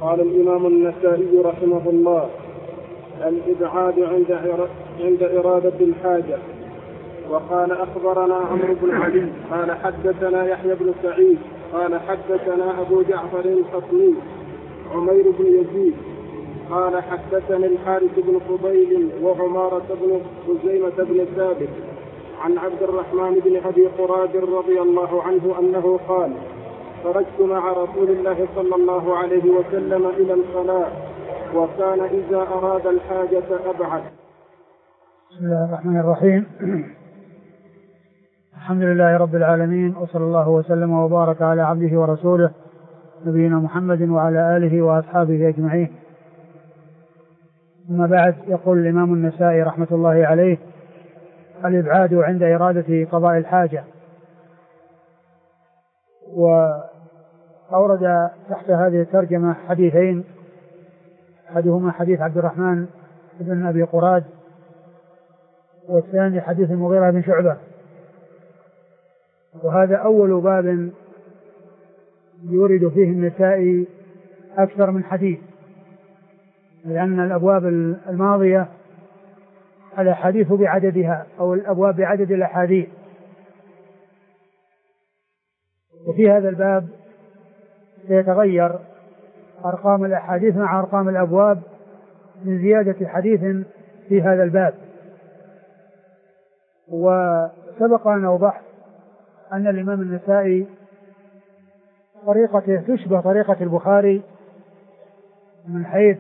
قال الإمام النسائي رحمه الله: الإبعاد عند إرادة الحاجة. وقال أخبرنا عمرو بن علي قال حدثنا يحيى بن سعيد قال حدثنا أبو جعفر الخطمي عمير بن يزيد قال حدثني الحارث بن فضيل وعمارة بن خزيمة بن ثابت عن عبد الرحمن بن أبي قراد رضي الله عنه أنه قال: خرجت مع رسول الله صلى الله عليه وسلم إلى الخلاء وكان إذا أراد الحاجة أبعد. بسم الله الرحمن الرحيم. الحمد لله رب العالمين، وصلى الله وسلم وبارك على عبده ورسوله نبينا محمد وعلى آله وأصحابه أجمعين. أما بعد، يقول الإمام النسائي رحمة الله عليه: الإبعاد عند إرادة قضاء الحاجة. وأورد تحت هذه الترجمة حديثين، أحدهما حديث عبد الرحمن بن أبي قراد، والثاني حديث المغيرة بن شعبة. وهذا أول باب يورد فيه النسائي أكثر من حديث، لأن الأبواب الماضية الأحاديث بعددها أو الأبواب بعدد الأحاديث، وفي هذا الباب سيتغير أرقام الأحاديث مع أرقام الأبواب من زيادة حديث في هذا الباب. وسبق أن أوضحت أن الإمام النسائي طريقته تشبه طريقة البخاري من حيث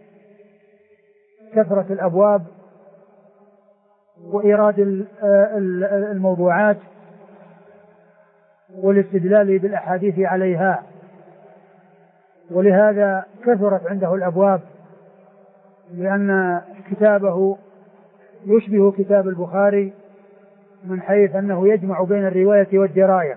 كثرة الأبواب وإيراد الموضوعات والاستدلال بالأحاديث عليها، ولهذا كثرت عنده الأبواب، لأن كتابه يشبه كتاب البخاري من حيث أنه يجمع بين الرواية والدراية.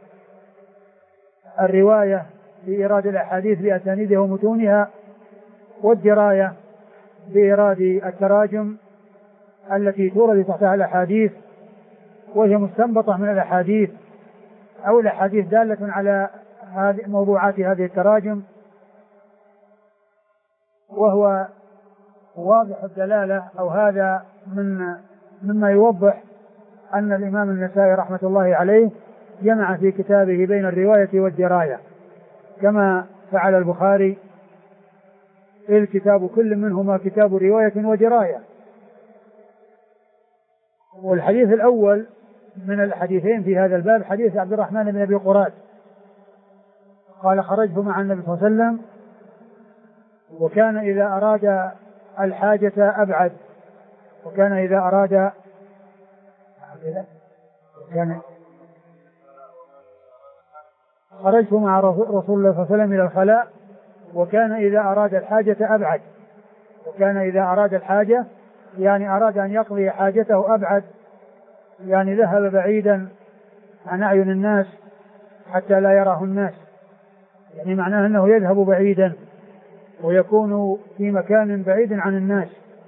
الرواية بإيراد الأحاديث بأسانيدها ومتونها، والدراية بإيراد التراجم التي تورد تحتها الأحاديث، وهي مستنبطة من الأحاديث أو الأحاديث دالة على موضوعات هذه التراجم. وهو واضح الدلالة، أو هذا مما يوضح أن الإمام النسائي رحمة الله عليه جمع في كتابه بين الرواية والدراية كما فعل البخاري، الكتاب كل منهما كتاب رواية ودراية. والحديث الأول من الحديثين في هذا الباب حديث عبد الرحمن بن أبي قراد قال: خرجت مع النبي صلى الله عليه وسلم وكان إذا أراد الحاجة أبعد. وكان إذا أراد خرجت مع رسول الله صلى الله عليه وسلم إلى الخلاء وكان إذا أراد الحاجة أبعد. وكان إذا أراد الحاجة يعني أراد أن يقضي حاجته أبعد، يعني ذهب بعيدا عن أعين الناس حتى لا يراه الناس، يعني معناه أنه يذهب بعيدا ويكون في مكان بعيد عن الناس.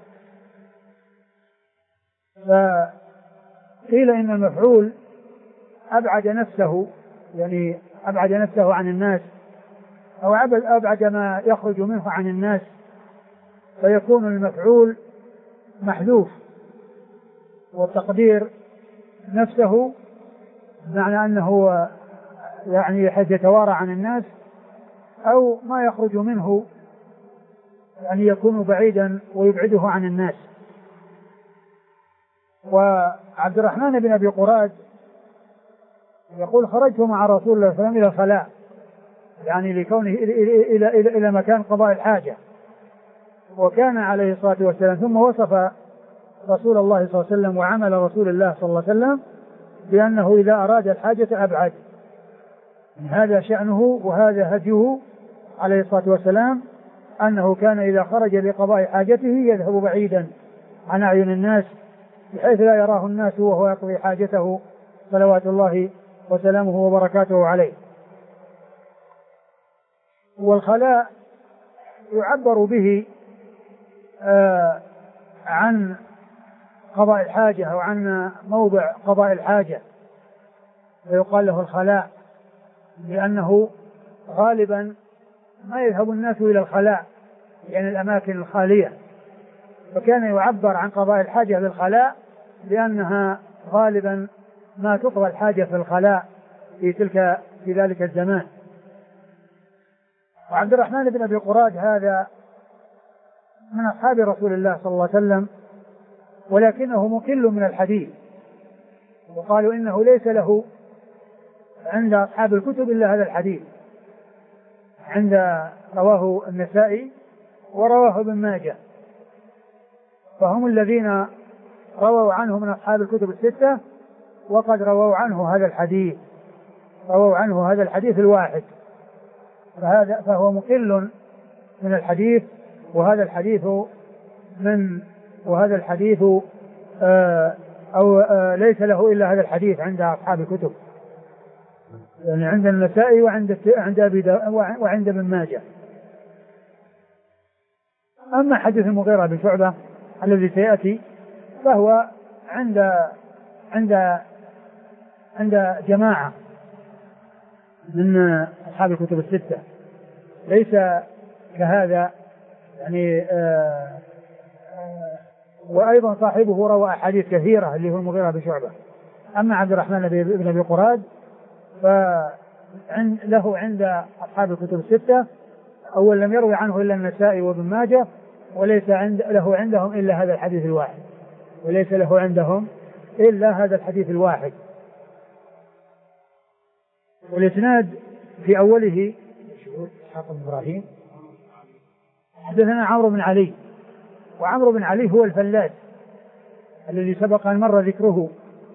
فقيل إن المفعول أبعد نفسه، يعني أبعد نفسه عن الناس، أو أبعد ما يخرج منه عن الناس، فيكون المفعول محذوف، والتقدير نفسه بمعنى أنه يعني حيث يتوارى عن الناس، أو ما يخرج منه يعني يكون بعيدا ويبعده عن الناس. وعبد الرحمن بن أبي قراد يقول: خرجت مع رسول الله صلى الله عليه وسلم إلى الخلاء، يعني لكونه إلى مكان قضاء الحاجة. وكان عليه الصلاة والسلام، ثم وصف رسول الله صلى الله عليه وسلم وعمل رسول الله صلى الله عليه وسلم بأنه إذا أراد الحاجة أبعد. هذا شأنه وهذا هديه عليه الصلاة والسلام، أنه كان إذا خرج لقضاء حاجته يذهب بعيدا عن أعين الناس بحيث لا يراه الناس وهو يقضي حاجته صلوات الله وسلامه وبركاته عليه. والخلاء يعبر به عن قضاء الحاجة أو عن موضع قضاء الحاجة، فيقال له الخلاء، لأنه غالبا ما يذهب الناس إلى الخلاء، يعني الأماكن الخالية، فكان يعبر عن قضاء الحاجة بالخلاء لأنها غالبا ما تقضى الحاجة في الخلاء في ذلك الزمان. وعبد الرحمن بن أبي قراد هذا من أصحاب رسول الله صلى الله عليه وسلم، ولكنه مكل من الحديث، وقالوا إنه ليس له عند أصحاب الكتب إلا هذا الحديث، رواه النسائي ورواه ابن ماجه، فهم الذين رووا عنه من أصحاب الكتب الستة، وقد رووا عنه هذا الحديث الواحد، فهو مقل من الحديث، وهذا الحديث ليس له إلا هذا الحديث عند أصحاب الكتب، يعني عند النسائي وعند ابن ماجه. أما حديث المغيرة بن شعبة الذي سيأتي فهو عند جماعة من أصحاب الكتب الستة، ليس كهذا يعني وأيضا صاحبه روى أحاديث كثيرة اللي هو المغيرة بن شعبة. أما عبد الرحمن بن أبي قراد فله عند أصحاب الكتب الستة، أول لم يروي عنه إلا النسائي وابن ماجه، وليس له عندهم إلا هذا الحديث الواحد، والإسناد في أوله إسحاق بن إبراهيم حدثنا عمرو بن علي، وعمرو بن علي هو الفلاس الذي سبق أن مر ذكره،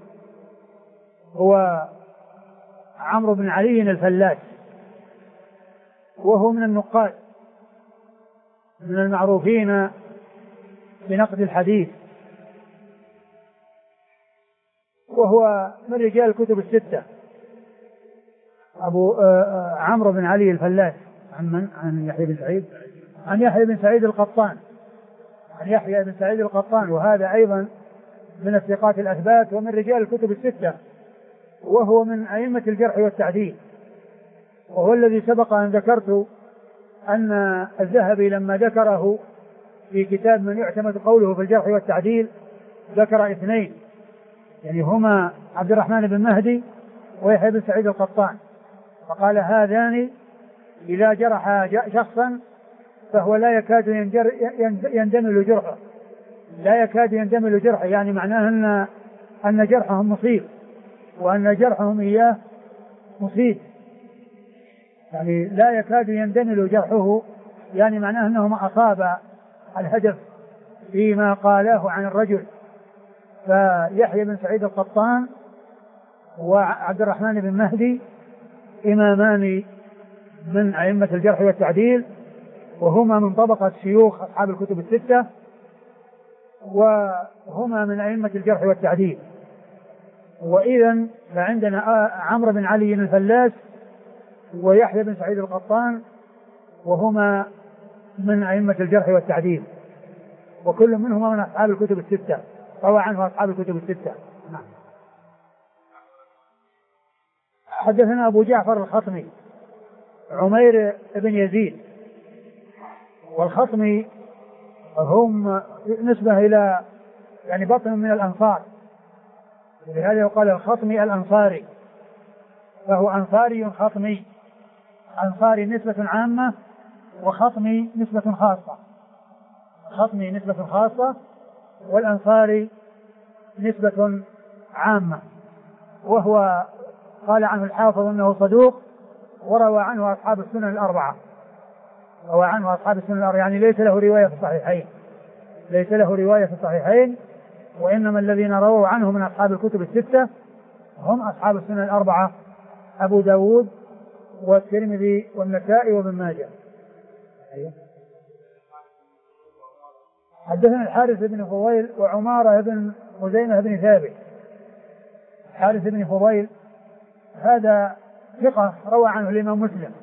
هو عمرو بن علي الفلاس، وهو من النقاد من المعروفين بنقد الحديث، وهو من رجال الكتب الستة. عمرو بن علي الفلاس عن يحيى بن سعيد القطان، وهذا أيضا من الثقات الأثبات ومن رجال الكتب الستة، وهو من أئمة الجرح والتعديل، وهو الذي سبق أن ذكرت أن الذهبي لما ذكره في كتاب من يعتمد قوله في الجرح والتعديل ذكر اثنين، يعني هما عبد الرحمن بن مهدي ويحيى بن سعيد القطان، فقال هذان إذا جرح شخصا فهو لا يكاد يندمل جرحه، يعني معناه أن جرحهم مصيب، وأن جرحهم إياه مصيب، يعني لا يكاد يندمل جرحه، يعني معناه أنه ما أصاب الهدف فيما قاله عن الرجل. فيحيى بن سعيد القطان وعبد الرحمن بن مهدي إمامان من أئمة الجرح والتعديل، وهما من طبقة شيوخ أصحاب الكتب الستة، وهما من أئمة الجرح والتعديل. وإذن فعندنا عمرو بن علي الفلاس ويحيى بن سعيد القطان، وهما من أئمة الجرح والتعديل، وكل منهما من أصحاب الكتب الستة، روى عنه أصحاب الكتب الستة. حدثنا أبو جعفر الخطمي عمير بن يزيد، والخطمي هم نسبة إلى يعني بطن من الأنصار، لهذا يقال الخطمي الأنصاري، فهو أنصاري خطمي، أنصاري نسبة عامة وخطمي نسبة خاصة، خطمي نسبة خاصة والأنصاري نسبة عامة. وهو قال عنه الحافظ أنه صدوق، وروى عنه أصحاب السنن الأربعة، يعني ليس له رواية في الصحيحين، وإنما الذين رووا عنه من أصحاب الكتب الستة هم أصحاب السنن الأربعة، أبو داود والترمذي والنسائي وابن ماجه. حدثنا الحارث بن فضيل وعمارة بن خزيمة بن ثابت. الحارث بن فضيل هذا ثقة روى عنه الإمام مسلم،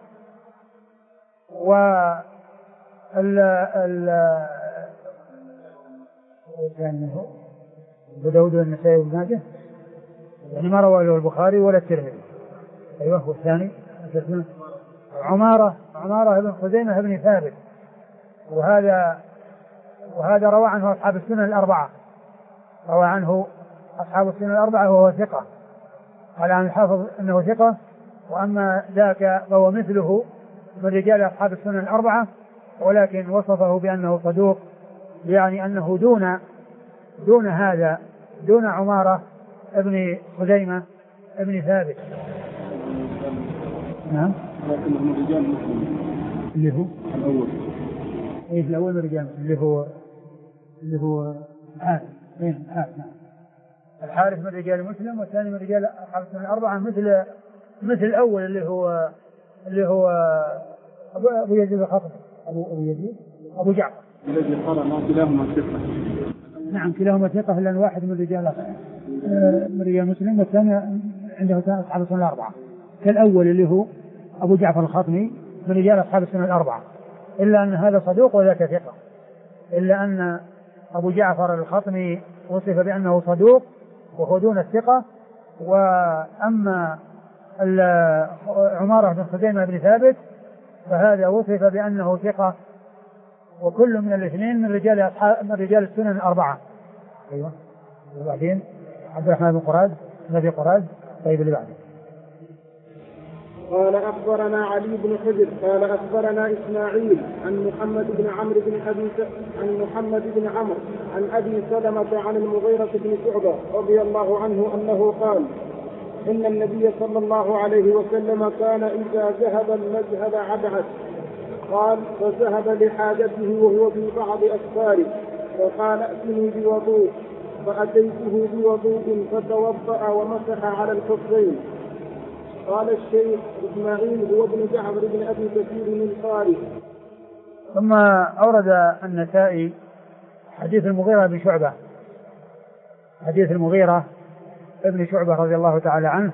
أبو داود والنسائي وابن ماجه، يعني ما روى له البخاري ولا الترمذي. أيوه، والثاني عمارة عمارة بن خزيمة بن ثابت، وهذا روى عنه أصحاب السنن الأربعة، روى عنه أصحاب السنن الأربعة وهو ثقة، قال عن الحافظ أنه ثقة، وأما ذاك فهو مثله من رجال أصحاب السنن الأربعة، ولكن وصفه بأنه صدوق، يعني أنه دون هذا، دون عمارة ابن خزيمة ابن ثابت. نعم. لكنه من رجال مسلم. اللي هو الأول. إيه الأول من رجال اللي هو الحارث. إيه الحارث. نعم. الحارث من رجال مسلم، والثاني من رجال أصحاب السنن الأربعة مثل الأول اللي هو أبو يزيد الخطبي، أبو جعفر. الذي قال ما كلاهما ثقة. نعم كلاهما ثقة، لأن واحد من رجال مسلم، والثاني عنده أصحاب السنن الأربعة. كالأول اللي هو أبو جعفر الخطمي من رجال أصحاب السنن الأربعة، إلا أن هذا صدوق وذاك ثقة، إلا أن أبو جعفر الخطمي وصف بأنه صدوق وهو دون الثقة، وأما عمارة بن خزيمة بن ثابت فهذا وصف بأنه ثقة، وكل من الاثنين من رجال السنن الأربعة. أيوة. وبعدين عبد الرحمن بن قراد نبي قراد. طيب اللي بعده. قال أخبرنا علي بن حجر قال أخبرنا إسماعيل عن محمد بن عمرو عن أبي سلمة عن المغيرة بن شعبة رضي الله عنه أنه قال إن النبي صلى الله عليه وسلم كان إذا ذهب المذهب عبعث، قال فذهب لحاجته وهو في بعض أسفاره، فقال ائتني بوضوء، فأتيته بوضوء فتوضأ ومسح على الخفين. قال الشيخ إسماعيل هو ابن جعفر بن أبي كثير القاري. ثم أورد النسائي حديث المغيرة بن شعبة، حديث المغيرة ابن شعبة رضي الله تعالى عنه،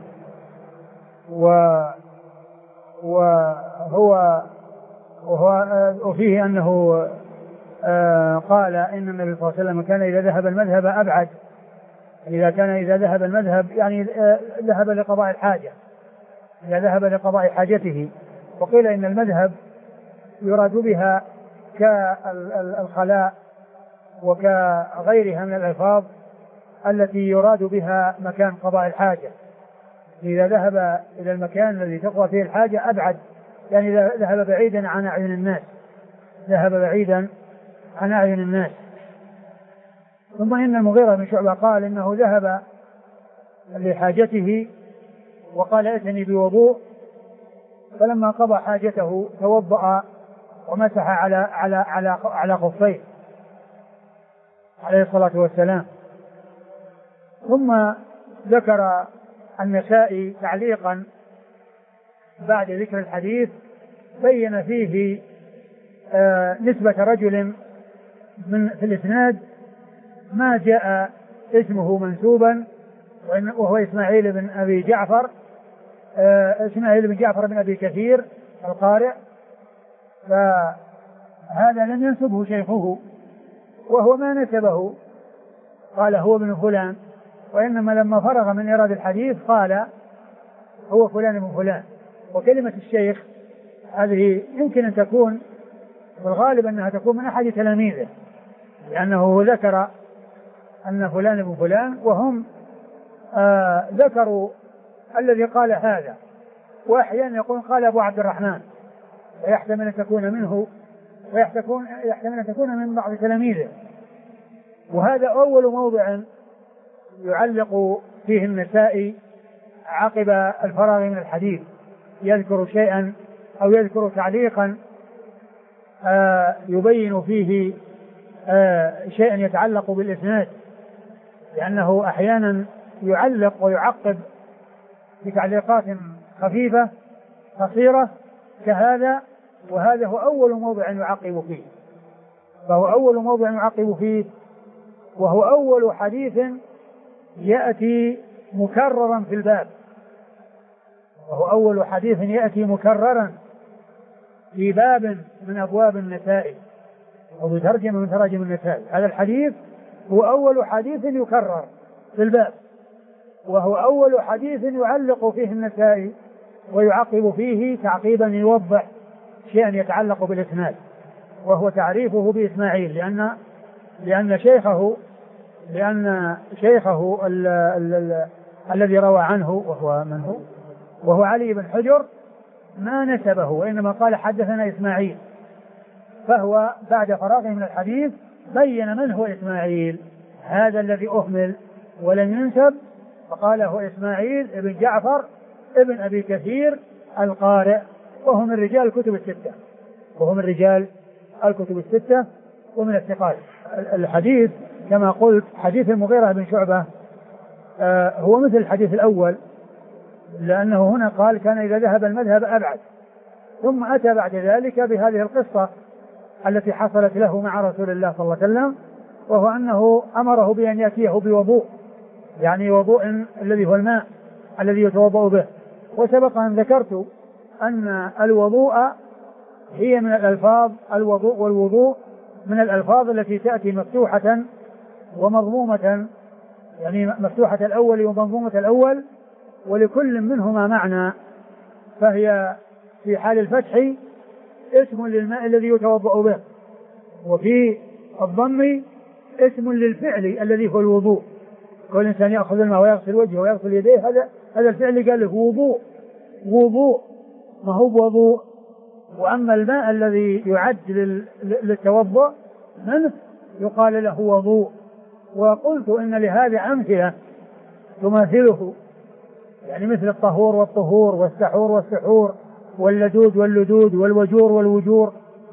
وفيه أنه قال إن النبي صلى الله عليه وسلم كان إذا ذهب المذهب أبعد، إذا ذهب المذهب يعني ذهب لقضاء الحاجة، إذا ذهب لقضاء حاجته. وقيل إن المذهب يراد بها كالخلاء وكغيرها من الألفاظ التي يراد بها مكان قضاء الحاجة. إذا ذهب إلى المكان الذي تقضى فيه الحاجة أبعد، يعني إذا ذهب بعيدا عن أعين الناس، ذهب بعيدا عن أعين الناس. ثم إن المغيرة بن شعبة قال إنه ذهب لحاجته وقال ائتني بوضوء، فلما قضى حاجته توضأ ومسح على خفيه عليه الصلاة والسلام. ثم ذكر النسائي تعليقا بعد ذكر الحديث بين فيه نسبة رجل في الإسناد ما جاء اسمه منسوبا، وهو إسماعيل بن أبي جعفر، إسماعيل بن جعفر بن أبي كثير القارئ، فهذا لم ينسبه شيخه، وهو ما نسبه قال هو ابن فلان، وإنما لما فرغ من إيراد الحديث قال هو فلان ابن فلان. وكلمة الشيخ هذه يمكن أن تكون، والغالب أنها تكون من أحد تلاميذه، لأنه ذكر أن فلان ابن فلان، وهم ذكروا الذي قال هذا، وأحيانا يقول قال أبو عبد الرحمن، ويحتمل أن تكون منه، ويحتمل أن تكون من بعض تلاميذه. وهذا أول موضع يعلق فيه النسائي عقب الفراغ من الحديث، يذكر شيئا أو يذكر تعليقا يبين فيه شيئا يتعلق بالإسناد، لأنه أحيانا يعلق ويعقب بتعليقات خفيفة قصيرة كهذا، وهذا هو أول موضع يعقب فيه، وهو أول حديث يأتي مكررا في الباب، في باب من أبواب النسائي أو بترجمة من تراجم النسائي. هذا الحديث هو أول حديث يكرر في الباب، وهو أول حديث يعلق فيه النسائي ويعقب فيه تعقيبا يوضح شيئا يتعلق بالإسناد، وهو تعريفه بإسماعيل، لأن شيخه الذي روى عنه وهو من هو؟ وهو علي بن حجر، ما نسبه وإنما قال حدثنا إسماعيل، فهو بعد فراغه من الحديث بين من هو إسماعيل هذا الذي أهمل ولم ينسب، فقال هو إسماعيل ابن جعفر ابن أبي كثير القارئ، وهو من رجال الكتب الستة ومن الثقات. الحديث كما قلت حديث المغيرة بن شعبة هو مثل الحديث الأول، لأنه هنا قال كان إذا ذهب المذهب أبعد، ثم أتى بعد ذلك بهذه القصة التي حصلت له مع رسول الله صلى الله عليه وسلم، وهو أنه أمره بأن يأتيه بوضوء، يعني وضوء الذي هو الماء الذي يتوضأ به. وسبق أن ذكرت أن الوضوء هي من الألفاظ، الوضوء والوضوء من الألفاظ التي تأتي مفتوحة ومضمومة، يعني مفتوحة الأول ومضمومة الأول، ولكل منهما معنى، فهي في حال الفتح اسم للماء الذي يتوضأ به، وفي الضم اسم للفعل الذي هو الوضوء. كل إنسان يأخذ الماء ويغسل وجهه ويغسل يديه، هذا الفعل قال له وضوء ما هو وضوء. وأما الماء الذي يعد للتوضؤ منه يقال له وضوء. وقلت إن لهذا أمثلة تماثله، يعني مثل الطهور والطهور والسحور والسحور واللدود واللدود والوجور والوجور،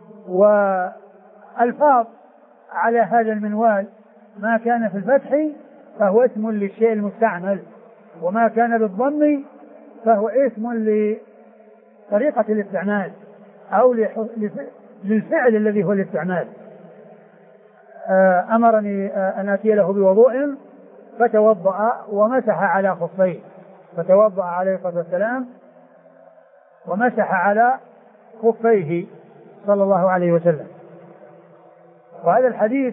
والفاظ على هذا المنوال. ما كان في الفتح فهو اسم للشيء المستعمل، وما كان بالضم فهو اسم لطريقة الاستعمال أو للفعل الذي هو الاستعمال. أمرني أن أتي له بوضوء فتوضأ ومسح على خفيه، فتوضأ عليه الصلاة والسلام ومسح على خفيه صلى الله عليه وسلم. وهذا الحديث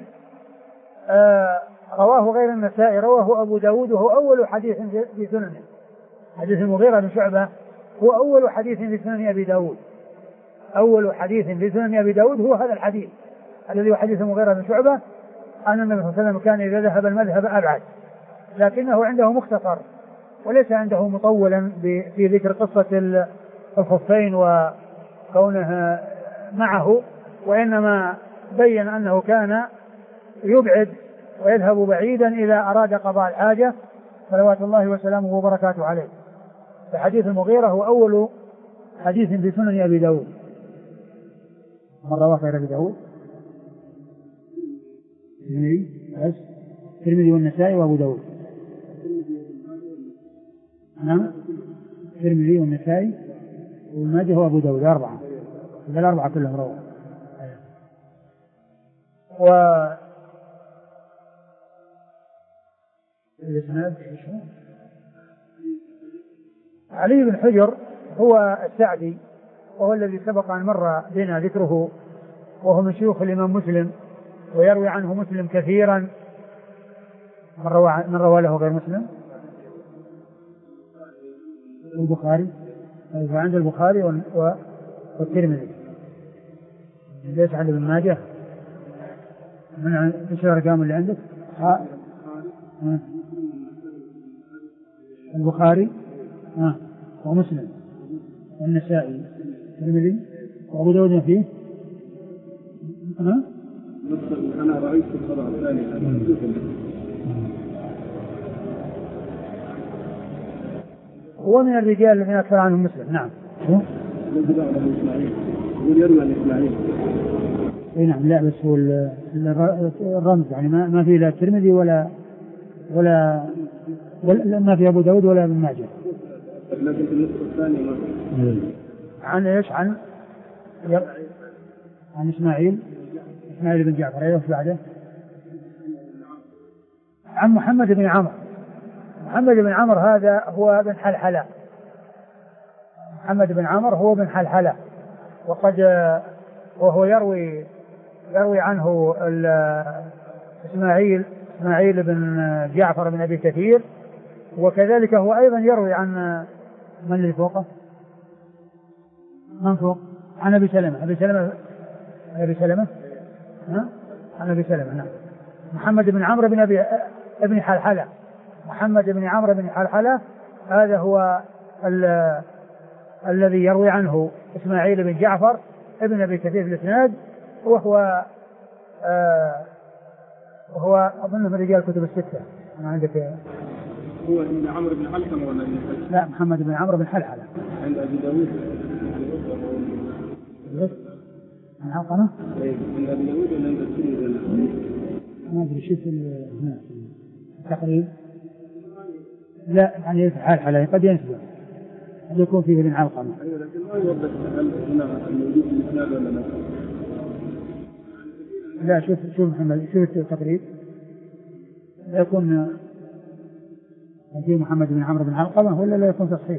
رواه غير النسائي، رواه أبو داود، وهو أول حديث في سننه. حديث المغيرة بن شعبة هو أول حديث في سنن أبي داود، أول حديث في سنن أبي داود هو هذا الحديث الذي هو حديث المغيرة بن شعبة أن النبي صلى الله عليه وسلم كان إذا ذهب المذهب أبعد، لكنه عنده مختصر وليس عنده مطولا في ذكر قصة الخفين وكونه معه، وإنما بين أنه كان يبعد ويذهب بعيدا إذا أراد قضاء الحاجة صلوات الله وسلامه وبركاته عليه. فحديث المغيرة هو أول حديث في سنن أبي داود. من رواه غير أبي داود؟ الترمذي والنسائي وأبو داود. نعم، الترمذي والنسائي وابن ماجه وأبو داود، أربعة، الأربعة كلهم رواه. الإسناد علي بن حجر هو السعدي، وهو الذي سبق أن مر بنا ذكره، وهو من شيوخ الإمام مسلم، ويروي عنه مسلم كثيرا. من روى له غير مسلم؟ البخاري، فعند البخاري والترمذي، ليس عند ابن ماجه. من ايش الارقام اللي عندك؟ البخاري ومسلم والنسائي والترمذي وابو داود ما فيه. انا رايت الطبعه الثانيه. هو من الرجال الذين اكثر عنهم مسلم. نعم. يروي عن اسماعيل. اي نعم. لا بس هو الرمز يعني ما في لا الترمذي ولا ما في ابو داود ولا ابن ماجه. لكن في النسخه الثانيه عن ايش؟ عن اسماعيل بن جعفر. ايش بعده؟ عن محمد بن عمرو. محمد بن عمرو هذا هو بن حلحلة. محمد بن عمرو هو بن حلحلة، وهو يروي عنه إسماعيل بن جعفر بن أبي كثير، وكذلك هو أيضا يروي عن من اللي فوقه؟ من فوق؟ عن أبي سلمة. ها؟ عن أبي سلمة نعم. محمد بن عمرو بن حلحلة. محمد بن عمرو بن حلحلة هذا هو الذي يروي عنه إسماعيل بن جعفر ابن أبي كثير في الإسناد، وهو أظن من رجال كتب الستة. أنا عندك هو ابن عمرو بن علقمة ولا ابن حلحلة؟ لا، محمد بن عمرو بن حلحلة. عند أبي داود من علقمة؟ عند أبي داود ولا عند الترمذي؟ ما أدري شوف هنا التقريب. لا يعني حلحلة قد ينسبه، قد يكون فيه ابن علقمة. أيوة لكن ما يوضح هل هنا الموجود في الإسناد ولا لا؟ لا شوف محمد، شوف التقريب لا يكون في محمد بن عمرو بن علقمة ولا لا يكون تصحيح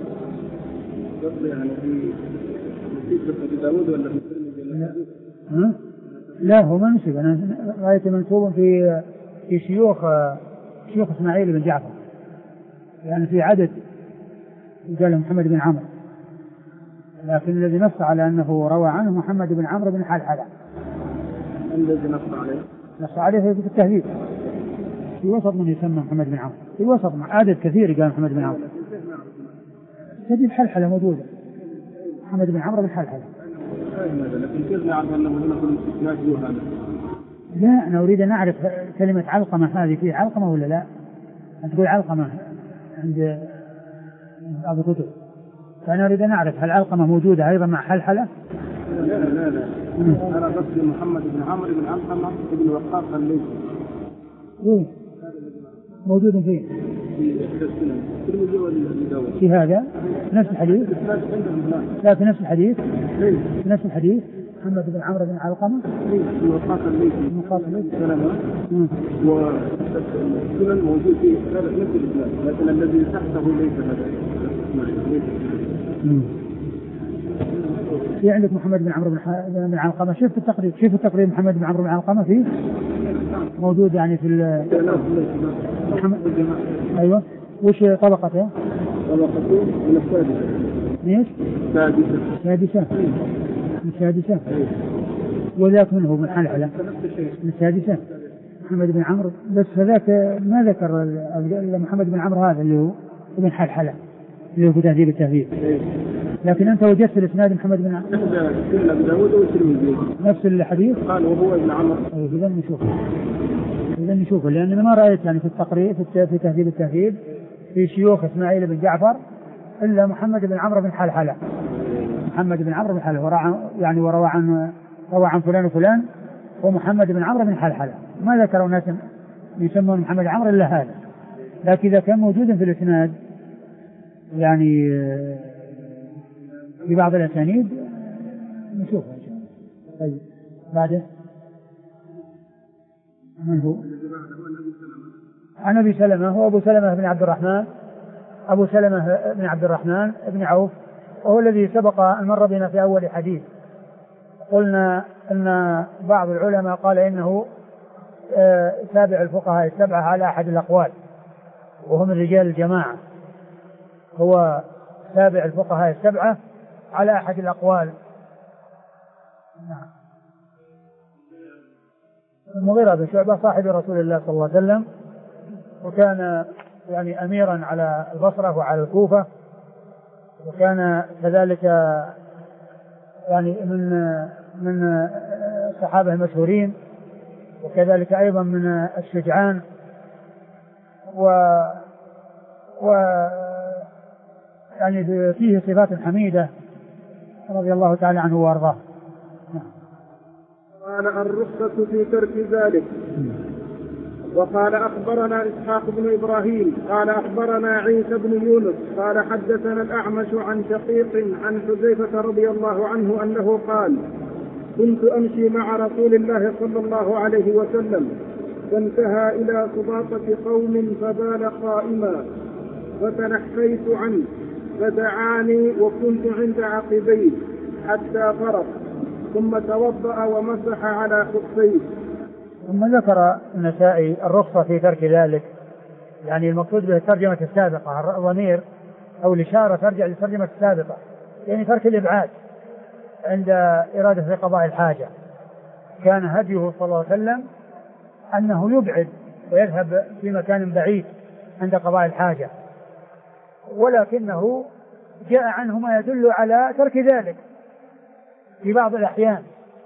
يعني في أبي داود ولا في الترمذي؟ لا هو منسب، أنا رأيت منسوب في شيوخ إسماعيل بن جعفر، يعني في عدد قال محمد بن عمرو، لكن الذي نص على أنه روى عنه محمد بن عمرو بن حلحلة. الذي نص عليه؟ نص عليه في التهذيب في وسط من يسمى محمد بن عمرو، في وسط مع عدد كثير قال محمد بن عمرو. تجد حلحلة موجودة، محمد بن عمرو بن حلحلة. لكن كيف نعرف أنه هنا في الإسناد هو هذا؟ لا أنا أريد أن أعرف كلمة علقمة هذه فيه علقمة ولا لا؟ أنت تقول علقمة عند بعض الكتب، فأنا أريد أن أعرف هل علقمة موجودة أيضا مع حلحلة؟ لا أنا قصدي محمد بن عمرو بن علقمة بن وقاص الليثي. موجود فيه في إحدى السنن الترمذي وأبي داود. في هذا نفس الحديث؟ لا في نفس الحديث. في نفس الحديث محمد بن عمرو بن علقمة بن وقاص الليثي سلمة، والسنن موجود فيه نفس الإسناد، لكن الذي تحته ليس هذا. في عندك محمد بن عمرو بن علقمة. شوف التقريب محمد بن عمرو بن علقمة فيه موجود يعني في محمد. أيوة وش طبقته؟ طبقته من السادسة. ليش؟ السادسة. وذاك منه من حلحلة من السادسة محمد بن عمرو، بس هذاك ما ذكر محمد بن عمرو هذا اللي هو ابن حلحلة اللي هو في تهذيب التهذيب. لكن أنت وجدت في الإسناد محمد بن عمرو نفس الحديث قال وهو ابن عمرو. إذا نشوفه لأن أنا ما رأيت يعني في التقريب في تهذيب التهذيب في شيوخ إسماعيل بن جعفر إلا محمد بن عمرو بن حلحلة. محمد بن عمرو بن حلحلة يعني روى عن فلان وفلان ومحمد بن عمرو بن حلحلة، ما ذكروا ناس يسمون محمد بن عمرو إلا هذا. لكن إذا كان موجودا في الإسناد يعني في بعض الأسانيد نشوفها إن شاء الله. طيب بعده من هو؟ عن أبي سلمة هو أبو سلمة بن عبد الرحمن بن عوف، وهو الذي سبق أن مر بنا في أول حديث. قلنا أن بعض العلماء قال إنه تابع الفقهاء السبعة على أحد الأقوال، وهم رجال الجماعة، هو تابع الفقهاء السبعة على أحد الأقوال. المغيرة بن شعبة صاحب رسول الله صلى الله عليه وسلم، وكان يعني أميرا على البصرة وعلى الكوفة، وكان كذلك يعني من الصحابة المشهورين، وكذلك أيضا من الشجعان، يعني فيه صفات حميدة رضي الله تعالى عنه وارضاه. قال الرخصة في ترك ذلك. وقال أخبرنا إسحاق بن إبراهيم قال أخبرنا عيسى بن يونس قال حدثنا الأعمش عن شقيق عن حذيفة رضي الله عنه أنه قال كنت أمشي مع رسول الله صلى الله عليه وسلم فانتهى إلى سباطة قوم فبال قائما فتنحيت عنه فدعاني وكنت عند عقبيه حتى فرغ ثم توضأ ومسح على خفيه. ثم ذكر النسائي الرخصة في ترك ذلك، يعني المقصود به الترجمة السابقة، الضمير أو الإشارة ترجع للترجمة السابقة، يعني ترك الإبعاد، عند إرادة قضاء الحاجة. كان هديه صلى الله عليه وسلم أنه يبعد ويذهب في مكان بعيد عند قضاء الحاجة، ولكنه جاء عنه ما يدل على ترك ذلك في بعض الأحيان.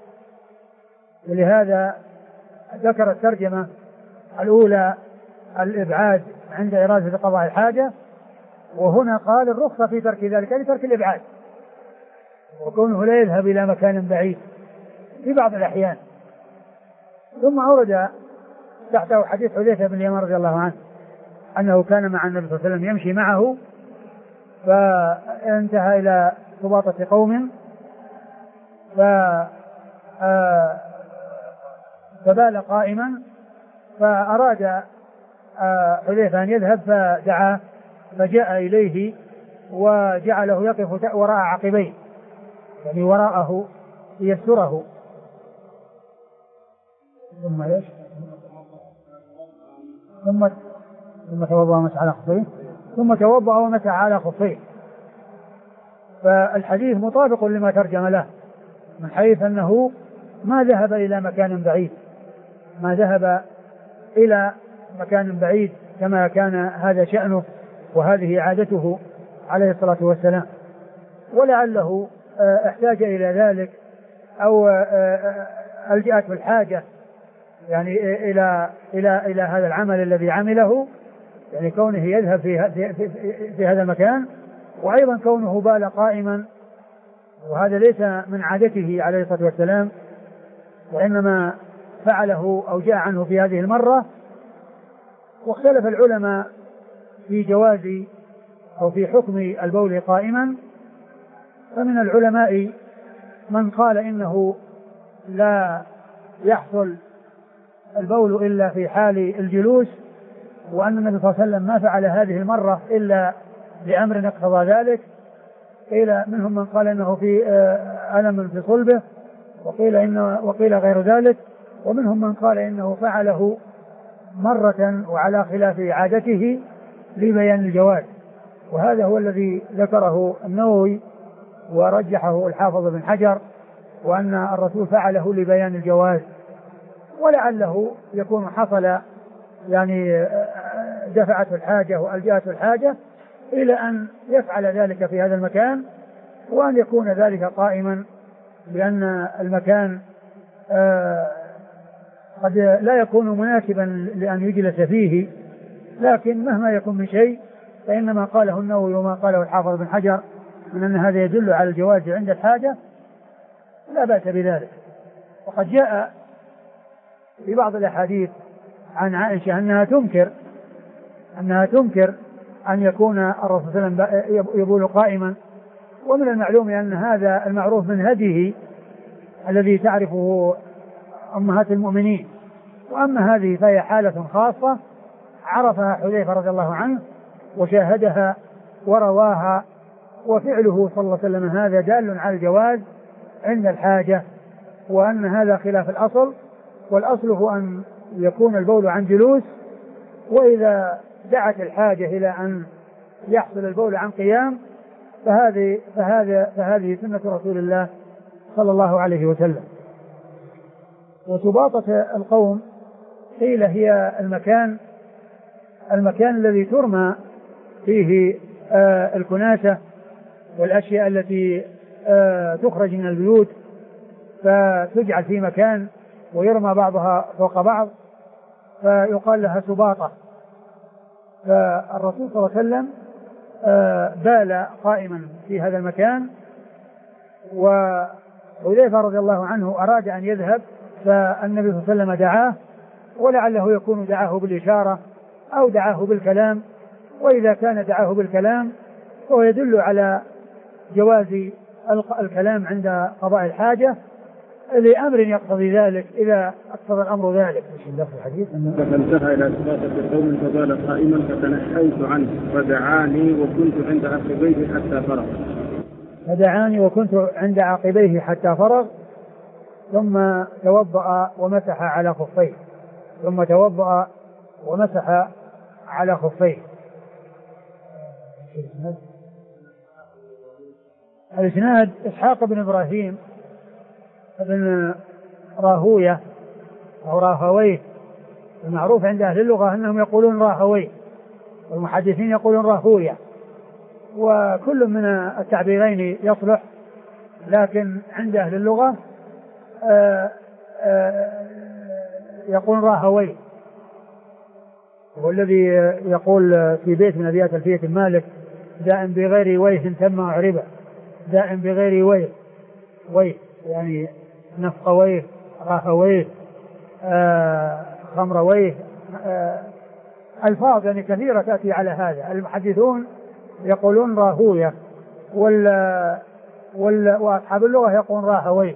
ولهذا ذكر الترجمة الأولى الإبعاد عند إرادة قضاء الحاجة، وهنا قال الرخصة في ترك ذلك، يعني ترك الإبعاد وكونه لا يذهب إلى مكان بعيد في بعض الأحيان. ثم أورد تحته حديث حذيفة بن اليمان رضي الله عنه أنه كان مع النبي صلى الله عليه وسلم يمشي معه فانتهى إلى سباطة قوم فبال قائما، فأراد حذيفة أن يذهب فدعاه فجاء إليه وجعله يقف وراء عقبيه، يعني وراءه ليستره. ثم ايش؟ ثم توضأ ومسح على خفيه، ثم توضأ ومسح على خفيه. فالحديث مطابق لما ترجم له، من حيث أنه ما ذهب إلى مكان بعيد، ما ذهب إلى مكان بعيد كما كان هذا شأنه وهذه عادته عليه الصلاة والسلام، ولعله احتاج إلى ذلك أو ألجأته الحاجة يعني إلى هذا العمل الذي عمله، يعني كونه يذهب في هذا المكان، وأيضا كونه بال قائما، وهذا ليس من عادته عليه الصلاة والسلام، وإنما فعله أو جاء عنه في هذه المرة. واختلف العلماء في جواز أو في حكم البول قائما، فمن العلماء من قال إنه لا يحصل البول إلا في حال الجلوس، وأن النبي صلى الله عليه وسلم ما فعل هذه المرة إلا لأمر اقتضى ذلك. قيل منهم من قال إنه في ألم في صلبه، وقيل غير ذلك، ومنهم من قال إنه فعله مرة وعلى خلاف عادته لبيان الجواز، وهذا هو الذي ذكره النووي ورجحه الحافظ بن حجر، وأن الرسول فعله لبيان الجواز، ولعله يكون حصل يعني دفعته الحاجة وألجأته الحاجة إلى أن يفعل ذلك في هذا المكان، وأن يكون ذلك قائما، لأن المكان قد لا يكون مناسبا لأن يجلس فيه، لكن مهما يكون من شيء فإنما قاله النووي وما قاله الحافظ بن حجر من أن هذا يدل على الجواز عند الحاجة لا بأس بذلك. وقد جاء في بعض الأحاديث عن عائشة أنها تنكر أن يكون الرسول صلى الله عليه وسلم يبول قائما، ومن المعلوم أن هذا المعروف من هديه الذي تعرفه أمهات المؤمنين. وأما هذه فهي حالة خاصة عرفها حذيفة رضي الله عنه وشاهدها ورواها، وفعله صلى الله عليه وسلم هذا دال على الجواز عند الحاجة، وأن هذا خلاف الأصل، والأصل هو أن يكون البول عن جلوس، وإذا دعت الحاجة إلى أن يحصل البول عن قيام فهذه سنة رسول الله صلى الله عليه وسلم. وسباطة القوم قيل هي المكان الذي ترمى فيه الكناسة والأشياء التي تخرج من البيوت، فتجعل في مكان ويرمى بعضها فوق بعض، فيقال لها سباطة. فالرسول صلى الله عليه وسلم بال قائما في هذا المكان، وحذيفة رضي الله عنه أراد أن يذهب، فالنبي صلى الله عليه وسلم دعاه، ولعله يكون دعاه بالإشارة أو دعاه بالكلام، وإذا كان دعاه بالكلام فهو يدل على جواز الكلام عند قضاء الحاجة لأمر يقتضي ذلك إذا اقتضى الأمر ذلك. فانتهى إلى سباطة قوم فبال قائما فتنحيت عنه فدعاني وكنت عند عقبيه حتى فرغ. فدعاني وكنت عند عقبيه حتى فرغ، ثم توضأ ومسح على خفيه. ثم توضأ ومسح على خفيه. الإسناد إسحاق بن إبراهيم بن راهوية أو راهويه، المعروف عند أهل اللغة أنهم يقولون راهويه، والمحدثين يقولون راهوية، وكل من التعبيرين يصلح، لكن عند أهل اللغة يقول راهويه، هو الذي يقول في بيت من أبيات ألفية مالك: دائم بغير ويه تم عربة، دائم بغير ويه يعني نفق ويه، راهويه، خمر ويه، ألفاظ يعني كثيرة تأتي على هذا. المحدثون يقولون راهوية، وأصحاب اللغة يقولون راهويه.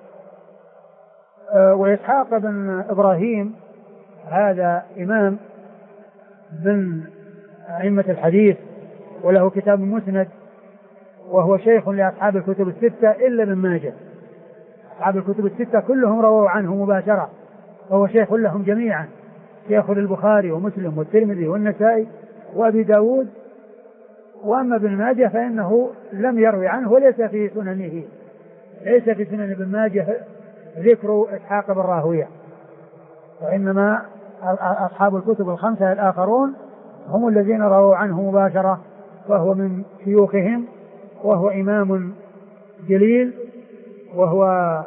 وإسحاق بن إبراهيم هذا إمام من أئمة الحديث، وله كتاب مسند، وهو شيخ لأصحاب الكتب الستة إلا ابن ماجه. أصحاب الكتب الستة كلهم رووا عنه مباشرة، وهو شيخ لهم جميعا، شيخ للبخاري ومسلم والترمذي والنسائي وأبي داود. وأما ابن ماجه فإنه لم يروي عنه وليس في سننه، ليس في سنن ابن ماجه ذكر إسحاق بن راهوية، وإنما أصحاب الكتب الخمسة الآخرون هم الذين رووا عنه مباشرة، وهو من شيوخهم، وهو إمام جليل، وهو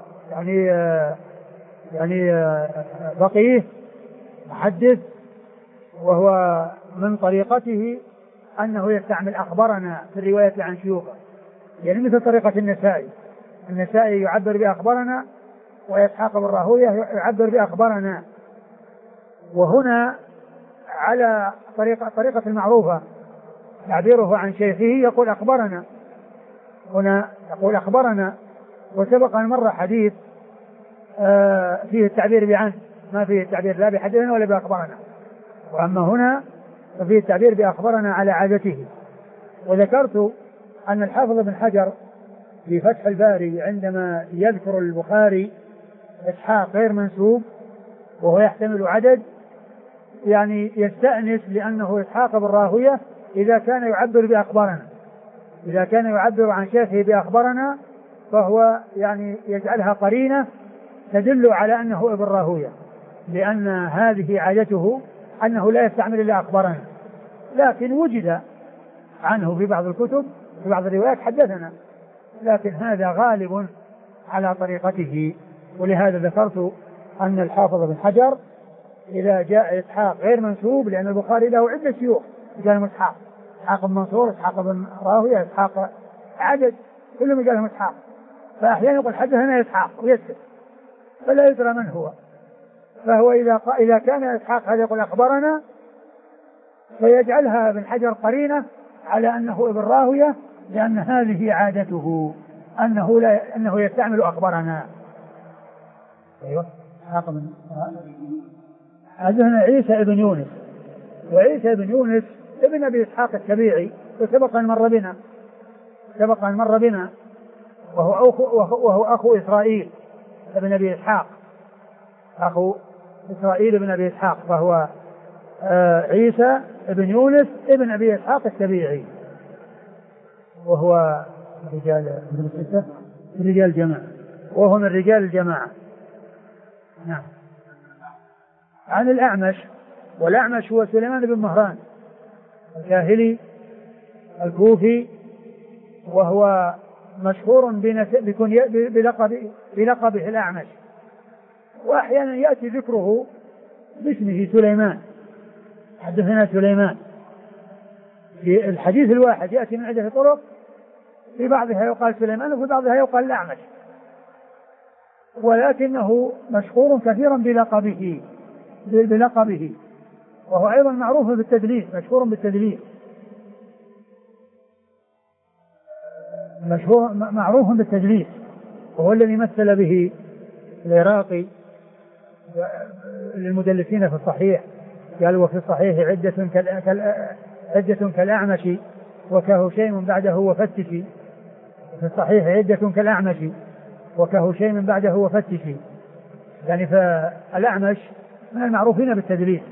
يعني فقيه محدث، وهو من طريقته أنه يستعمل أخبرنا في الرواية عن شيوخه، يعني مثل طريقة النسائي يعبر بأخبرنا، وإسحاق بن راهوية يعبر بأخبرنا. وهنا على طريقة المعروفة تعبيره عن شيخه يقول أخبرنا، هنا يقول أخبرنا. وسبق أن مر حديث فيه التعبير بعن، ما فيه التعبير لا بحدثنا ولا بأخبرنا، وأما هنا ففيه التعبير بأخبرنا على عادته. وذكرت أن الحافظ بن حجر في فتح الباري عندما يذكر البخاري إسحاق غير منسوب وهو يحتمل عدد، يعني يستأنس لأنه إسحاق بن راهوية إذا كان يعبر بأخبرنا، إذا كان يعبر عن شيخه بأخبرنا فهو يعني يجعلها قرينة تدل على أنه ابن راهوية، لأن هذه عادته أنه لا يستعمل إلا أخبرنا. لكن وجد عنه في بعض الكتب في بعض الروايات حدثنا، لكن هذا غالب على طريقته. ولهذا ذكرت أن الحافظ بن حجر إذا جاء إسحاق غير منسوب، لأن البخاري له عدة شيوخ قال إسحاق بن منصور، إسحاق بن راهوية، إسحاق عدد كلهم قالهم إسحاق، فأحيانا يقول حدثنا إسحاق ويسكت فلا يدرى من هو. فهو إذا كان إسحاق هذا يقول أخبرنا فيجعلها ابن حجر قرينة على أنه ابن راهوية، لأن هذه عادته أنه يستعمل أخبرنا. أيوة حدثنا عيسى ابن يونس، وعيسى ابن يونس ابن أبي إسحاق السبيعي، وسبق أن مر بنا وهو أخو إسرائيل ابن أبي إسحاق، أخو إسرائيل ابن أبي إسحاق، فهو عيسى ابن يونس ابن أبي إسحاق السبيعي، وهو رجال جماعة، وهو من رجال الجماعة. نعم. عن الأعمش، والأعمش هو سليمان بن مهران الكاهلي الكوفي، وهو مشهور بلقبه الأعمش، وأحيانا يأتي ذكره باسمه سليمان، حدثنا سليمان. في الحديث الواحد يأتي من عدة طرق، في بعضها يقال سليمان وفي بعضها يقال الأعمش، ولكنه مشهور كثيرا بلقبه، وهو أيضا معروف بالتدليس، مشهور بالتدليس، معروف بالتدليس، وهو الذي مثل به العراقي للمدلسين في الصحيح، قال وفي الصحيح عدة كالأعمش وكهشيم بعده وفتشي، في الصحيح عدة كالأعمش وكهشيم بعده وفتشي، يعني فالأعمش من المعروفين بالتدليس.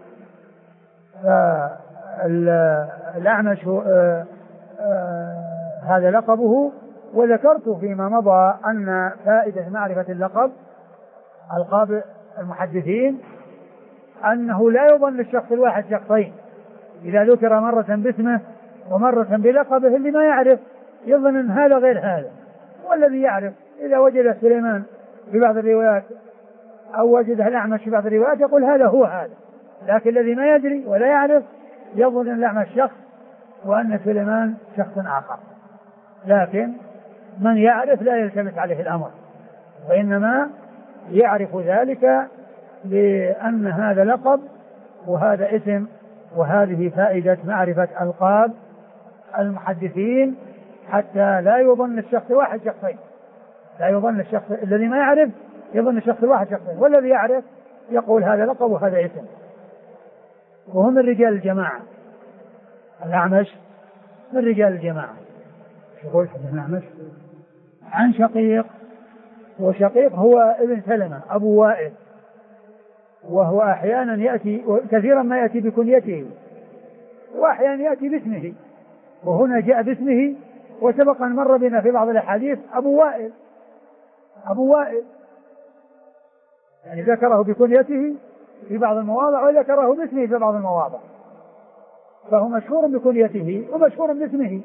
الأعمش هذا لقبه. وذكرت فيما مضى أن فائدة معرفة اللقب ألقاب المحدثين أنه لا يظن الشخص الواحد شخصين، إذا ذكر مرة باسمه ومرة بلقبه اللي ما يعرف يظن أن هذا غير هذا، والذي يعرف إذا وجد سليمان في بعض الروايات أو وجده الأعمش في بعض الروايات يقول هذا هو هذا، لكن الذي ما يدري ولا يعرف يظن أن الأعمش شخص وأن سليمان شخص آخر. لكن من يعرف لا يلتبس عليه الأمر، وإنما يعرف ذلك لأن هذا لقب وهذا اسم، وهذه فائدة معرفة ألقاب المحدثين حتى لا يظن الشخص واحد شخصين، لا يظن الشخص الذي ما يعرف يظن الشخص الواحد شخصين، والذي يعرف يقول هذا لقب وهذا اسم. وهم الرجال الجماعة. الأعمش من رجال الجماعة. يقول الأعمش عن شقيق، وشقيق هو ابن سلمة أبو وائل، وهو أحيانا يأتي كثيرا ما يأتي بكنيته وأحيانا يأتي باسمه، وهنا جاء باسمه وسبق أن مر بنا في بعض الأحاديث أبو وائل، أبو وائل يعني ذكره بكنيته في بعض المواضع وذكره باسمه في بعض المواضع، فهو مشهور بكنيته ومشهور باسمه.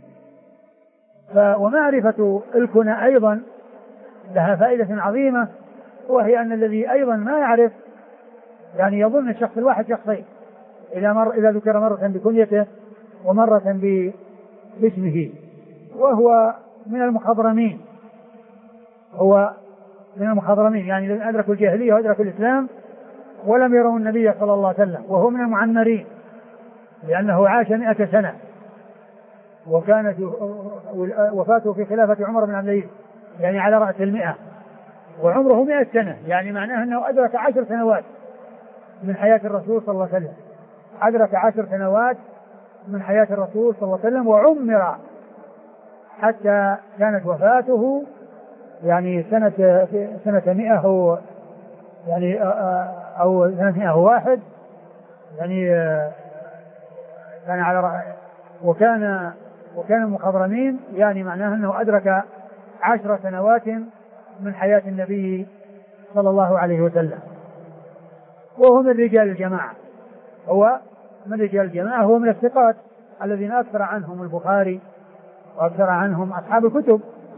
ومعرفة الكنى أيضا لها فائدة عظيمة، وهي أن الذي أيضا ما يعرف يعني يظن الشخص الواحد شخصين إذا ذكر مرة بكنيته ومرة باسمه. وهو من المخضرمين، هو من المخضرمين يعني أدركوا الجاهلية وأدركوا الإسلام ولم يروا النبي صلى الله عليه وسلم. وهو من المعمرين لأنه عاش 100 سنة، وكانت وفاته في خلافة عمر بن عبد العزيز يعني على رأس 100، وعمره 100 سنة، يعني معناه أنه أدرك 10 سنوات من حياة الرسول صلى الله عليه وسلم، أدرك 10 سنوات من حياة الرسول صلى الله عليه وسلم، وعمر حتى كانت وفاته يعني سنة 100 يعني أو 301 يعني كان على وكان المخضرمين يعني معناه أنه أدرك 10 سنوات من حياة النبي صلى الله عليه وسلم. وهو من رجال الجماعة، هو من رجال الجماعة، هو من الثقات الذين أكثر عنهم البخاري وأكثر عنهم أصحاب الكتب.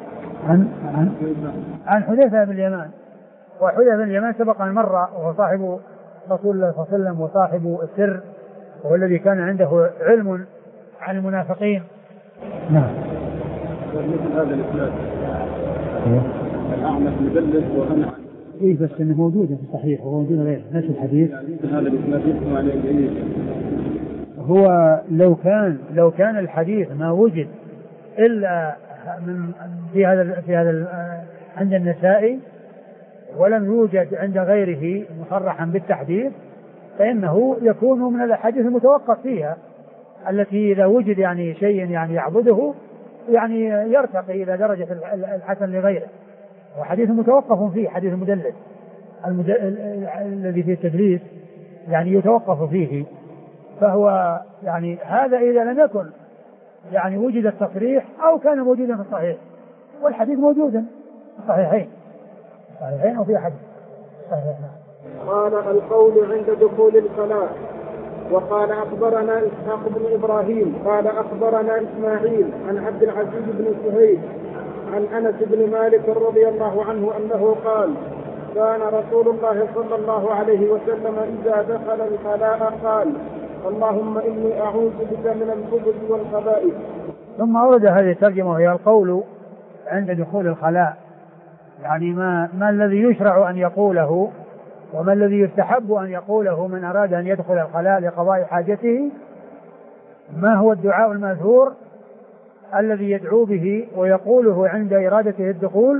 عن حذيفة بن اليمان، وحذيفة بن اليمان سبق أن مر، وهو صاحب رسول الله صلى الله عليه وسلم وصاحب السر، وهو الذي كان عنده علم عن المنافقين. نعم. مثل هذا الإسناد الأعمش مدلس وأنا إيه بس إنه موجود في الصحيح وموجود غير نفس الحديث. هذا الإسناد يحكم عليه الجيد. هو لو كان الحديث ما وجد إلا في هذا عند النسائي ولم يوجد عند غيره مصرحا بالتحديث، فإنه يكون من الأحاديث المتوقف فيها، التي إذا وجد يعني شيء يعني يعبده يعني يرتقي إلى درجة الحسن لغيره، وحديث متوقف فيه، حديث المدلس الذي فيه التدليس يعني يتوقف فيه. فهو يعني هذا إذا لم يكن يعني وجد التصريح أو كان موجودا في الصحيح، والحديث موجودا في الصحيحين وفي حديث صحيح. قال القول عند دخول الخلاء. وقال أخبرنا إسحاق بن إبراهيم قال أخبرنا إسماعيل عن عبد العزيز بن سهيل عن أنس بن مالك رضي الله عنه أنه قال كان رسول الله صلى الله عليه وسلم إذا دخل الخلاء قال اللهم إني أعوذ بك من الخبث والخبائث. ثم أورد هذه الترجمة وهي القول عند دخول الخلاء، يعني ما الذي يشرع أن يقوله وما الذي يستحب أن يقوله من أراد أن يدخل الخلاء لقضاء حاجته، ما هو الدعاء الماثور الذي يدعو به ويقوله عند إرادته الدخول.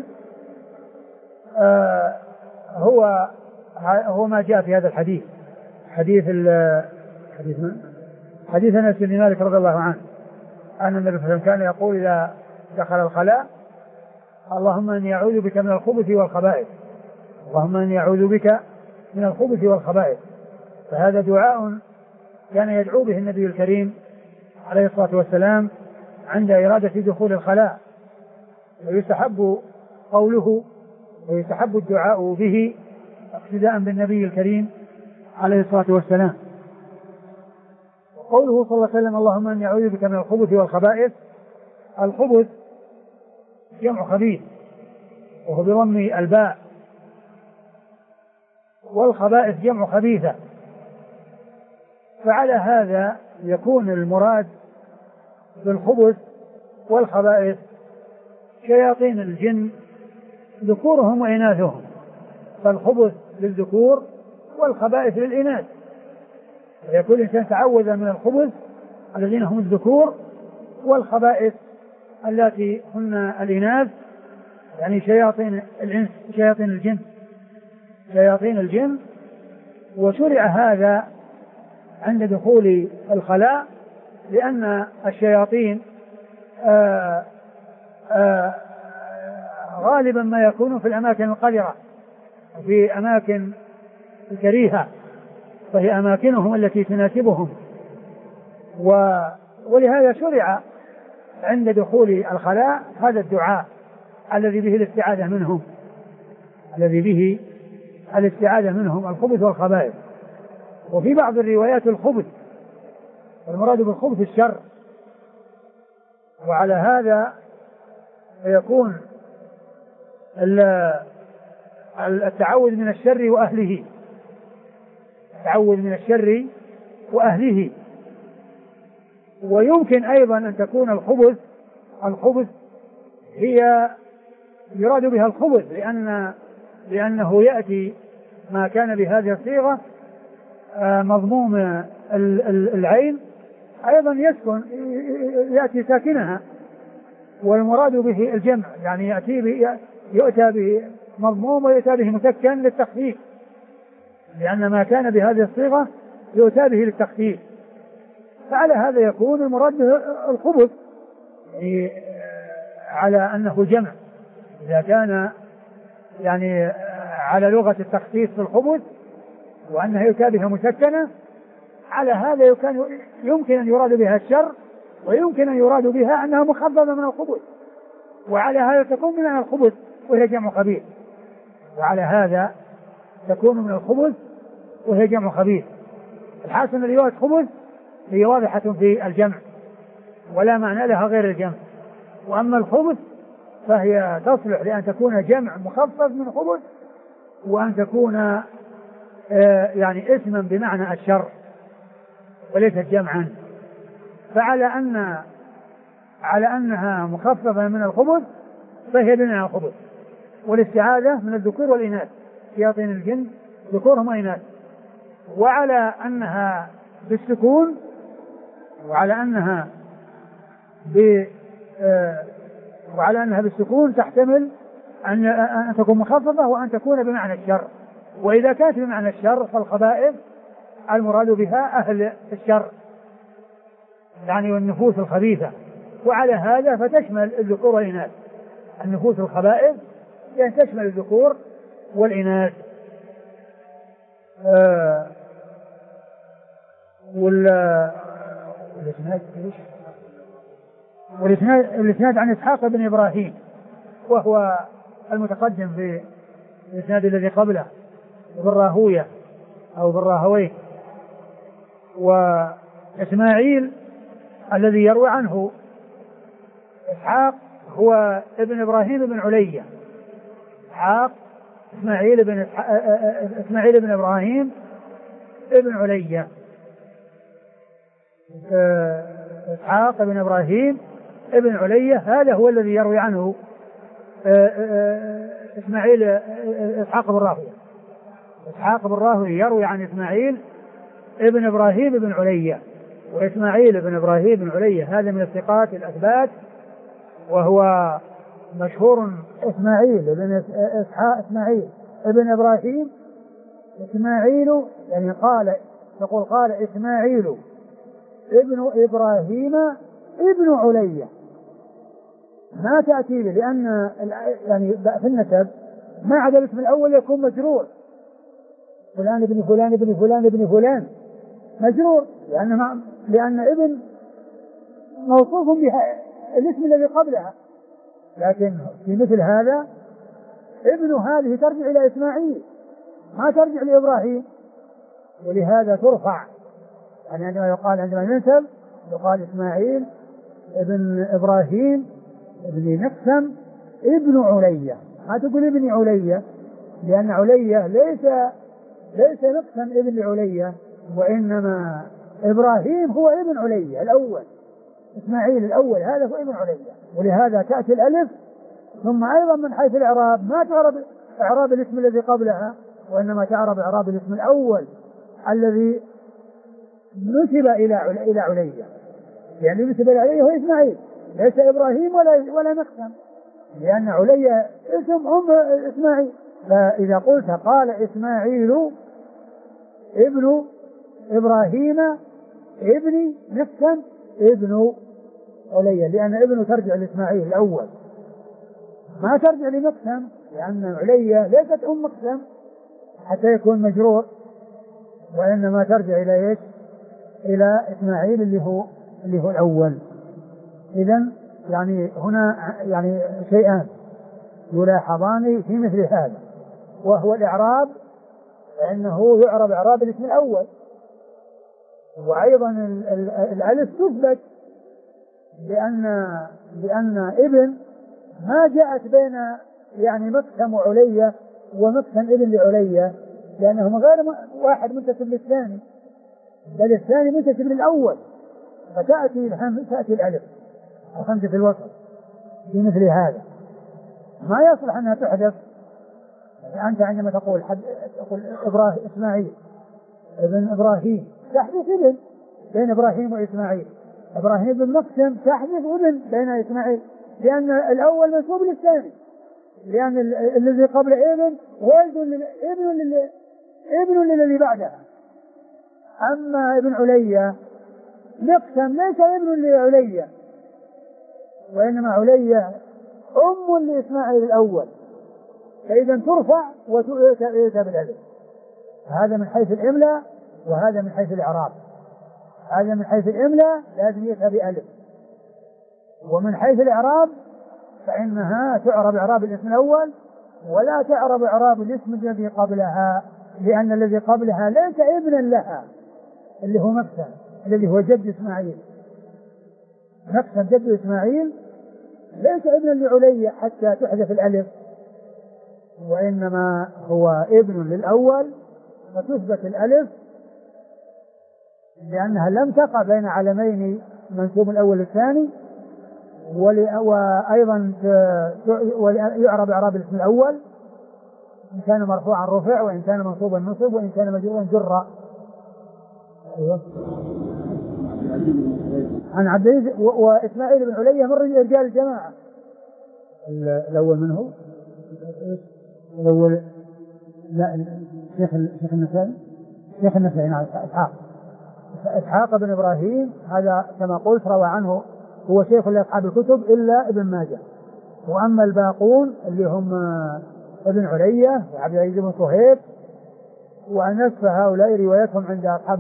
هو ما جاء في هذا الحديث، حديث أنس بن مالك رضي الله عنه أن النبي صلى الله عليه وسلم كان يقول إذا دخل الخلاء اللهم إني أعوذ بك من الخبث والخبائث، اللهم إني أعوذ بك من الخبث والخبائث. فهذا دعاء كان يدعو به النبي الكريم عليه الصلاة والسلام عند إرادة دخول الخلاء، ويستحب قوله ويستحب الدعاء به اقتداء بالنبي الكريم عليه الصلاة والسلام. وقوله صلى الله عليه وسلم اللهم إني أعوذ بك من الخبث والخبائث، الخبث جمع خبيث وهو بضم الباء، والخبائث جمع خبيثة، فعلى هذا يكون المراد بالخبث والخبائث شياطين الجن ذكورهم وإناثهم، فالخبث للذكور والخبائث للإناث، ويكون الإنسان تعوذ من الخبث الذين هم الذكور والخبائث التي هن الإناث، يعني شياطين الإنس شياطين الجن. وشرع هذا عند دخول الخلاء لأن الشياطين غالبا ما يكون في الأماكن القذرة وفي أماكن كريهة، فهي أماكنهم التي تناسبهم، ولهذا شرع عند دخول الخلاء هذا الدعاء الذي به الاستعاذة منهم الخبث والخبائث. وفي بعض الروايات الخبث، والمراد بالخبث الشر، وعلى هذا يكون التعوذ من الشر وأهله. ويمكن أيضا أن تكون الخبث هي يراد بها الخبث لأنه يأتي ما كان بهذه الصيغة مضموم العين أيضا يأتي ساكنها، والمراد به الجمع، يعني يؤتى به مضموم ويؤتى به مسكن للتخفيف، لأن ما كان بهذه الصيغة يؤتى به للتخفيف، فعلى هذا يكون المراد به الخبث، يعني على أنه جمع إذا كان يعني على لغة التخفيف في الخبث وأنها يؤتى بها مسكنة، على هذا يمكن أن يراد بها الشر، ويمكن أن يراد بها أنها مخففة من الخبث، وعلى هذا تكون من الخبث وهي جمع خبيث، الحاصل أن رواية خبث هي واضحة في الجمع ولا معنى لها غير الجمع، وأما الخبث فهي تصلح لأن تكون جمع مخفف من خبث، وأن تكون يعني اسما بمعنى الشر وليست جمعا. فعلى أنها مخففة من الخبث فهي بمعنى الخبث، والاستعاذة من الذكور والإناث، شياطين الجن ذكورهم وإناث. وعلى أنها بالسكون، تحتمل أن تكون مخففة وأن تكون بمعنى الشر. وإذا كانت بمعنى الشر فالخبائث المراد بها أهل الشر، يعني والنفوس الخبيثة، وعلى هذا فتشمل الذكور والإناث. النفوس الخبائث يعني تشمل الذكور والإناث. والإسناد عن إسحاق بن إبراهيم، وهو المتقدم في الإسناد الذي قبله بالراهوية أو بالراهويه. وإسماعيل الذي يروي عنه إسحاق هو ابن إبراهيم بن علية، إسماعيل بن إبراهيم ابن علية، إسحاق بن إبراهيم ابن علية، هذا هو الذي يروي عنه إسحاق بن راهويه يروي عن إسماعيل ابن إبراهيم بن علية. وإسماعيل بن إبراهيم بن علية هذا من الثقات الأثبات، وهو مشهور إسماعيل ابن إبراهيم. إسماعيل يعني قال إسماعيل ابن إبراهيم ابن علية، ما تأتي به، لأن يعني في النسب ما عدا الاسم الأول يكون مجرور، فلان ابن فلان ابن فلان ابن فلان مجرور، لأن ابن موصوف الاسم الذي قبلها، لكن في مثل هذا ابن هذه ترجع إلى إسماعيل ما ترجع لإبراهيم، ولهذا ترفع. يعني عندما يقال عندما ينسب يقال إسماعيل ابن إبراهيم ابن مقسم ابن علية، ما تقول ابن علية، لأن علية ليس مقسم ابن علية، وإنما إبراهيم هو ابن علية الأول، إسماعيل الأول هذا هو ابن علية. ولهذا تأتي الألف ثم أيضا من حيث الإعراب ما تعرب إعراب الاسم الذي قبلها، وإنما تعرب إعراب الاسم الأول الذي نسب إلى علية، يعني نسب إلى علية هو إسماعيل ليس إبراهيم ولا مقسم، لأن علية اسم إسماعيل. فإذا قلت قال إسماعيل ابن إبراهيم ابن مقسم ابن علية، لأن ابن ترجع لإسماعيل الأول ما ترجع لمقسم، لأن علية ليست مقسم حتى يكون مجرور، وإنما ترجع إلى إيش؟ إلى إسماعيل اللي هو الأول. إذن يعني هنا يعني شيئان يلاحظان في مثل هذا، وهو الإعراب، فإنه يعرب إعراب الاسم الأول، وأيضا الألف تثبت لأن ابن ما جاءت بين يعني مقسم وعلية ومقسم ابن لعلية، لأنهم غير واحد منتسب للثاني، بل الثاني منتسب للأول، فتأتي الألف الخمسة في الوسط في مثل هذا. ما يصلح أنها تحدث. أنت عندما تقول إسماعيل ابن إبراهيم تحدث ابن بين إبراهيم وإسماعيل، إبراهيم بن مقسم تحدث ابن بين إسماعيل، لأن الأول منسوب للثاني، لأن الذي قبل ابن ابن للذي بعدها. أما ابن علية مقسم ليس ابن لعلية، وإنما علية أم لإسماعيل الأول، فإذا ترفع وتؤتى بالألف. هذا من حيث الإملاء، وهذا من حيث الإعراب. هذا من حيث الإملاء لازم يؤتى بألف، ومن حيث الإعراب فإنها تعرب إعراب الاسم الأول ولا تعرب إعراب الاسم الذي قبلها، لأن الذي قبلها ليس ابنا لها اللي هو مقسم، الذي هو جد إسماعيل. مقسم جد إسماعيل ليس ابنا لعلية حتى تحذف الألف، وإنما هو ابن للأول فتثبت الألف، لأنها لم تقع بين علمين منسوب الأول الثاني، وأيضا يعرب إعراب الاسم الأول إن كان مرفوعا رفع، وإن كان منصوبا نصب، وإن كان مجرورا جر. أيوة. عن عبد العزيز وإسماعيل بن علية من رجال الجماعة. الأول منه الأول لا شيخ النسائي نعم إسحاق بن إبراهيم، هذا كما قلت روى عنه هو شيخ لأصحاب الكتب إلا ابن ماجه. وأما الباقون اللي هم ابن علية وعبد العزيز بن صهيب وأنس، فهؤلاء روايتهم عند أصحاب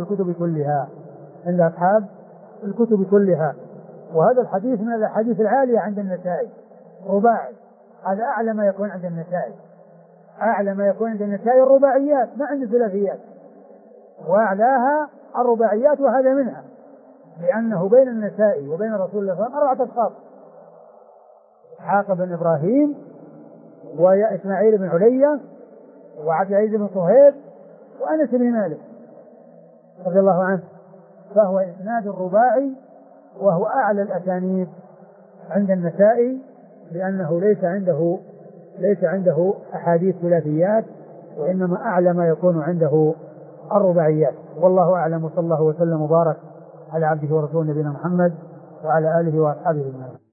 الكتب كلها. وهذا الحديث من الحديث العالية عند النسائي رباعي، هذا أعلى ما يكون عند النسائي، أعلى ما يكون عند النسائي الرباعيات ما عند الثلاثيات، وأعلاها الرباعيات، وهذا منها، لأنه بين النسائي وبين رسول الله صلى الله عليه وسلم 4 أشخاص: إسحاق بن إبراهيم وإسماعيل بن علية وعبد العزيز بن صهيب وأنس بن مالك رضي الله عنه. فهو إسناد الرباعي، وهو أعلى الأسانيد عند النسائي، لأنه ليس عنده أحاديث ثلاثيات، وإنما أعلى ما يكون عنده الرباعيات. والله أعلم، وصلى الله وسلم وبارك على عبده ورسوله نبينا محمد وعلى آله وأصحابه أجمعين.